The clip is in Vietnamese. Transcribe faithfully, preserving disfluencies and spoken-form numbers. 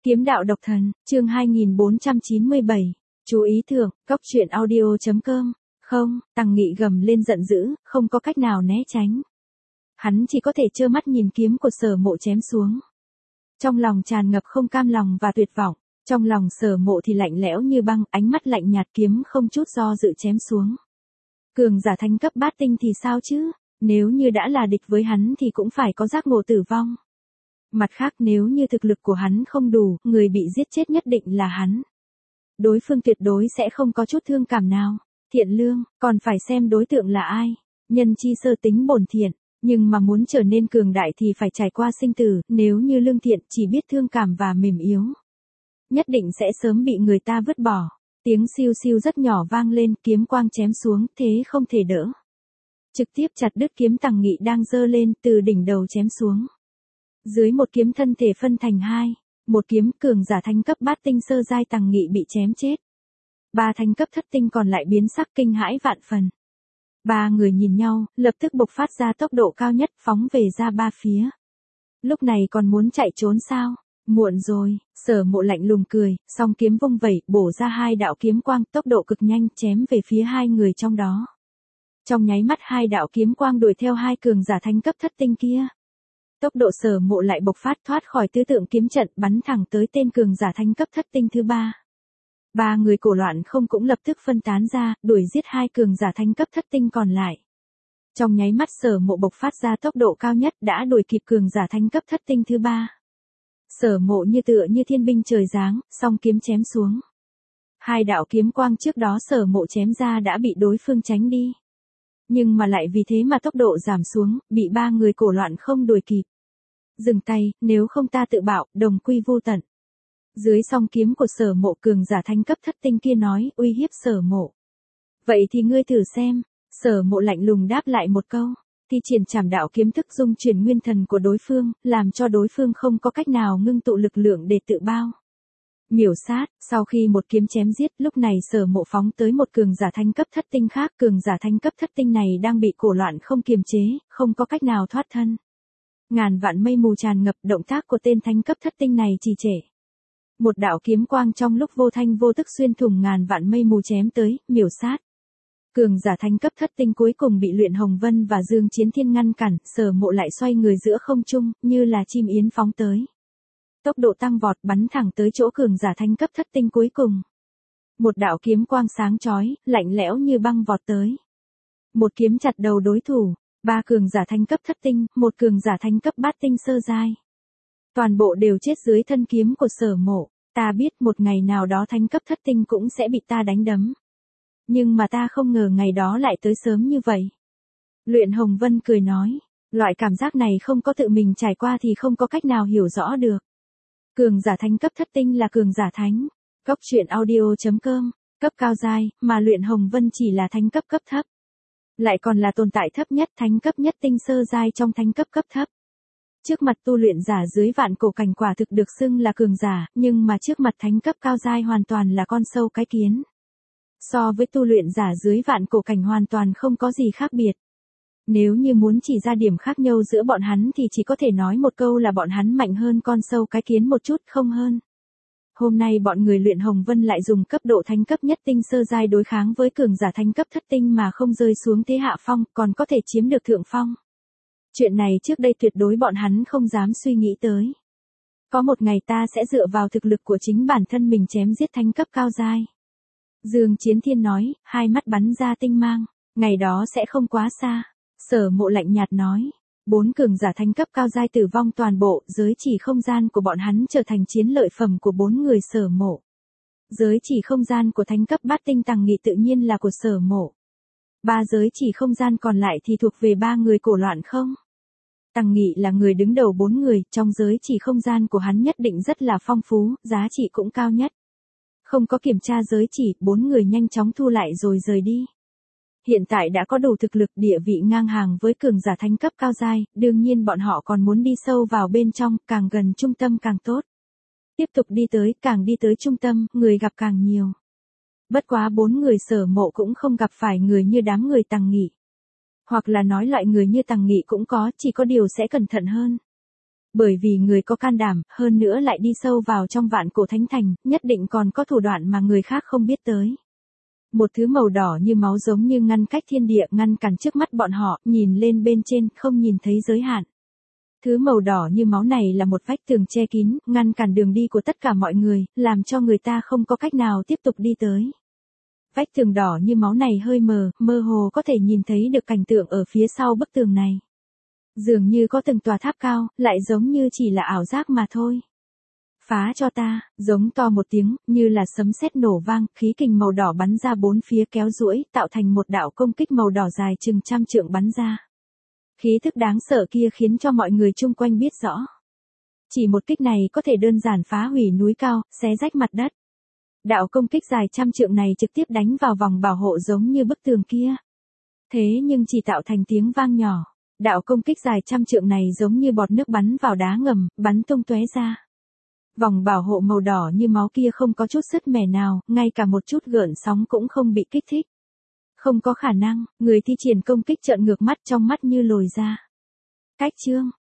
Kiếm đạo độc thần, chương hai nghìn bốn trăm chín mươi bảy. Chú ý thưởng, cốc truyện audio chấm com. Không, Tằng Nghị gầm lên giận dữ, không có cách nào né tránh. Hắn chỉ có thể trơ mắt nhìn kiếm của Sở Mộ chém xuống. Trong lòng tràn ngập không cam lòng và tuyệt vọng, trong lòng Sở Mộ thì lạnh lẽo như băng, ánh mắt lạnh nhạt, kiếm không chút do dự chém xuống. Cường giả thánh cấp bát tinh thì sao chứ, nếu như đã là địch với hắn thì cũng phải có giác ngộ tử vong. Mặt khác, nếu như thực lực của hắn không đủ, người bị giết chết nhất định là hắn. Đối phương tuyệt đối sẽ không có chút thương cảm nào. Thiện lương, còn phải xem đối tượng là ai. Nhân chi sơ tính bổn thiện, nhưng mà muốn trở nên cường đại thì phải trải qua sinh tử, nếu như lương thiện chỉ biết thương cảm và mềm yếu, nhất định sẽ sớm bị người ta vứt bỏ. Tiếng siêu siêu rất nhỏ vang lên, kiếm quang chém xuống, thế không thể đỡ. Trực tiếp chặt đứt kiếm Tằng Nghị đang giơ lên, từ đỉnh đầu chém xuống. Dưới một kiếm thân thể phân thành hai, một kiếm cường giả thánh cấp bát tinh sơ giai Tằng Nghị bị chém chết. Ba thánh cấp thất tinh còn lại biến sắc kinh hãi vạn phần. Ba người nhìn nhau, lập tức bộc phát ra tốc độ cao nhất, phóng về ra ba phía. Lúc này còn muốn chạy trốn sao? Muộn rồi. Sở Mộ lạnh lùng cười, song kiếm vung vẩy, bổ ra hai đạo kiếm quang, tốc độ cực nhanh, chém về phía hai người trong đó. Trong nháy mắt hai đạo kiếm quang đuổi theo hai cường giả thánh cấp thất tinh kia. Tốc độ Sở Mộ lại bộc phát, thoát khỏi tứ tượng kiếm trận, bắn thẳng tới tên cường giả thánh cấp thất tinh thứ ba. Ba người cổ loạn không cũng lập tức phân tán ra, đuổi giết hai cường giả thánh cấp thất tinh còn lại. Trong nháy mắt Sở Mộ bộc phát ra tốc độ cao nhất, đã đuổi kịp cường giả thánh cấp thất tinh thứ ba. Sở Mộ như tựa như thiên binh trời giáng, song kiếm chém xuống. Hai đạo kiếm quang trước đó Sở Mộ chém ra đã bị đối phương tránh đi. Nhưng mà lại vì thế mà tốc độ giảm xuống, bị ba người cổ loạn không đuổi kịp. Dừng tay, nếu không ta tự bạo, đồng quy vô tận. Dưới song kiếm của Sở Mộ, cường giả thánh cấp thất tinh kia nói, uy hiếp Sở Mộ. Vậy thì ngươi thử xem. Sở Mộ lạnh lùng đáp lại một câu, thi triển trảm đạo kiếm thức dung chuyển nguyên thần của đối phương, làm cho đối phương không có cách nào ngưng tụ lực lượng để tự bao. Miểu sát, sau khi một kiếm chém giết, lúc này Sở Mộ phóng tới một cường giả thánh cấp thất tinh khác, cường giả thánh cấp thất tinh này đang bị cổ loạn không kiềm chế, không có cách nào thoát thân. Ngàn vạn mây mù tràn ngập, động tác của tên thánh cấp thất tinh này trì trệ. Một đạo kiếm quang trong lúc vô thanh vô tức xuyên thủng ngàn vạn mây mù chém tới, miểu sát. Cường giả thánh cấp thất tinh cuối cùng bị Luyện Hồng Vân và Dương Chiến Thiên ngăn cản, Sở Mộ lại xoay người giữa không trung, như là chim yến phóng tới. Tốc độ tăng vọt, bắn thẳng tới chỗ cường giả thánh cấp thất tinh cuối cùng. Một đạo kiếm quang sáng chói, lạnh lẽo như băng vọt tới. Một kiếm chặt đầu đối thủ, ba cường giả thánh cấp thất tinh, một cường giả thánh cấp bát tinh sơ giai. Toàn bộ đều chết dưới thân kiếm của Sở Mộ. Ta biết một ngày nào đó thánh cấp thất tinh cũng sẽ bị ta đánh đấm. Nhưng mà ta không ngờ ngày đó lại tới sớm như vậy. Luyện Hồng Vân cười nói, loại cảm giác này không có tự mình trải qua thì không có cách nào hiểu rõ được. Cường giả thánh cấp thất tinh là cường giả thánh. Cốc truyện audio chấm com, cấp cao giai, mà Luyện Hồng Vân chỉ là thánh cấp cấp thấp. Lại còn là tồn tại thấp nhất, thánh cấp nhất tinh sơ giai trong thánh cấp cấp thấp. Trước mặt tu luyện giả dưới vạn cổ cảnh quả thực được xưng là cường giả, nhưng mà trước mặt thánh cấp cao giai hoàn toàn là con sâu cái kiến. So với tu luyện giả dưới vạn cổ cảnh hoàn toàn không có gì khác biệt. Nếu như muốn chỉ ra điểm khác nhau giữa bọn hắn thì chỉ có thể nói một câu là bọn hắn mạnh hơn con sâu cái kiến một chút, không hơn. Hôm nay bọn người Luyện Hồng Vân lại dùng cấp độ thánh cấp nhất tinh sơ giai đối kháng với cường giả thánh cấp thất tinh mà không rơi xuống thế hạ phong, còn có thể chiếm được thượng phong. Chuyện này trước đây tuyệt đối bọn hắn không dám suy nghĩ tới. Có một ngày ta sẽ dựa vào thực lực của chính bản thân mình chém giết thánh cấp cao giai. Dương Chiến Thiên nói, hai mắt bắn ra tinh mang, ngày đó sẽ không quá xa. Sở Mộ lạnh nhạt nói, bốn cường giả thánh cấp cao giai tử vong toàn bộ, giới chỉ không gian của bọn hắn trở thành chiến lợi phẩm của bốn người Sở Mộ. Giới chỉ không gian của thánh cấp bát tinh Tằng Nghị tự nhiên là của Sở Mộ. Ba giới chỉ không gian còn lại thì thuộc về ba người cổ loạn không. Tằng Nghị là người đứng đầu bốn người, trong giới chỉ không gian của hắn nhất định rất là phong phú, giá trị cũng cao nhất. Không có kiểm tra giới chỉ, bốn người nhanh chóng thu lại rồi rời đi. Hiện tại đã có đủ thực lực, địa vị ngang hàng với cường giả thánh cấp cao giai, đương nhiên bọn họ còn muốn đi sâu vào bên trong, càng gần trung tâm càng tốt. Tiếp tục đi tới, càng đi tới trung tâm, người gặp càng nhiều. Bất quá bốn người Sở Mộ cũng không gặp phải người như đám người Tằng Nghị. Hoặc là nói loại người như Tằng Nghị cũng có, chỉ có điều sẽ cẩn thận hơn. Bởi vì người có can đảm, hơn nữa lại đi sâu vào trong vạn cổ thánh thành, nhất định còn có thủ đoạn mà người khác không biết tới. Một thứ màu đỏ như máu giống như ngăn cách thiên địa, ngăn cản trước mắt bọn họ, nhìn lên bên trên, không nhìn thấy giới hạn. Thứ màu đỏ như máu này là một vách tường che kín, ngăn cản đường đi của tất cả mọi người, làm cho người ta không có cách nào tiếp tục đi tới. Vách tường đỏ như máu này hơi mờ, mơ hồ có thể nhìn thấy được cảnh tượng ở phía sau bức tường này. Dường như có từng tòa tháp cao, lại giống như chỉ là ảo giác mà thôi. Phá cho ta, giống to một tiếng, như là sấm sét nổ vang, khí kình màu đỏ bắn ra bốn phía kéo duỗi, tạo thành một đạo công kích màu đỏ dài chừng trăm trượng bắn ra. Khí thức đáng sợ kia khiến cho mọi người chung quanh biết rõ. Chỉ một kích này có thể đơn giản phá hủy núi cao, xé rách mặt đất. Đạo công kích dài trăm trượng này trực tiếp đánh vào vòng bảo hộ giống như bức tường kia. Thế nhưng chỉ tạo thành tiếng vang nhỏ. Đạo công kích dài trăm trượng này giống như bọt nước bắn vào đá ngầm, bắn tung tóe ra. Vòng bảo hộ màu đỏ như máu kia không có chút sứt mẻ nào, ngay cả một chút gợn sóng cũng không bị kích thích. Không có khả năng, người thi triển công kích trợn ngược mắt, trong mắt như lồi ra. Cách chương,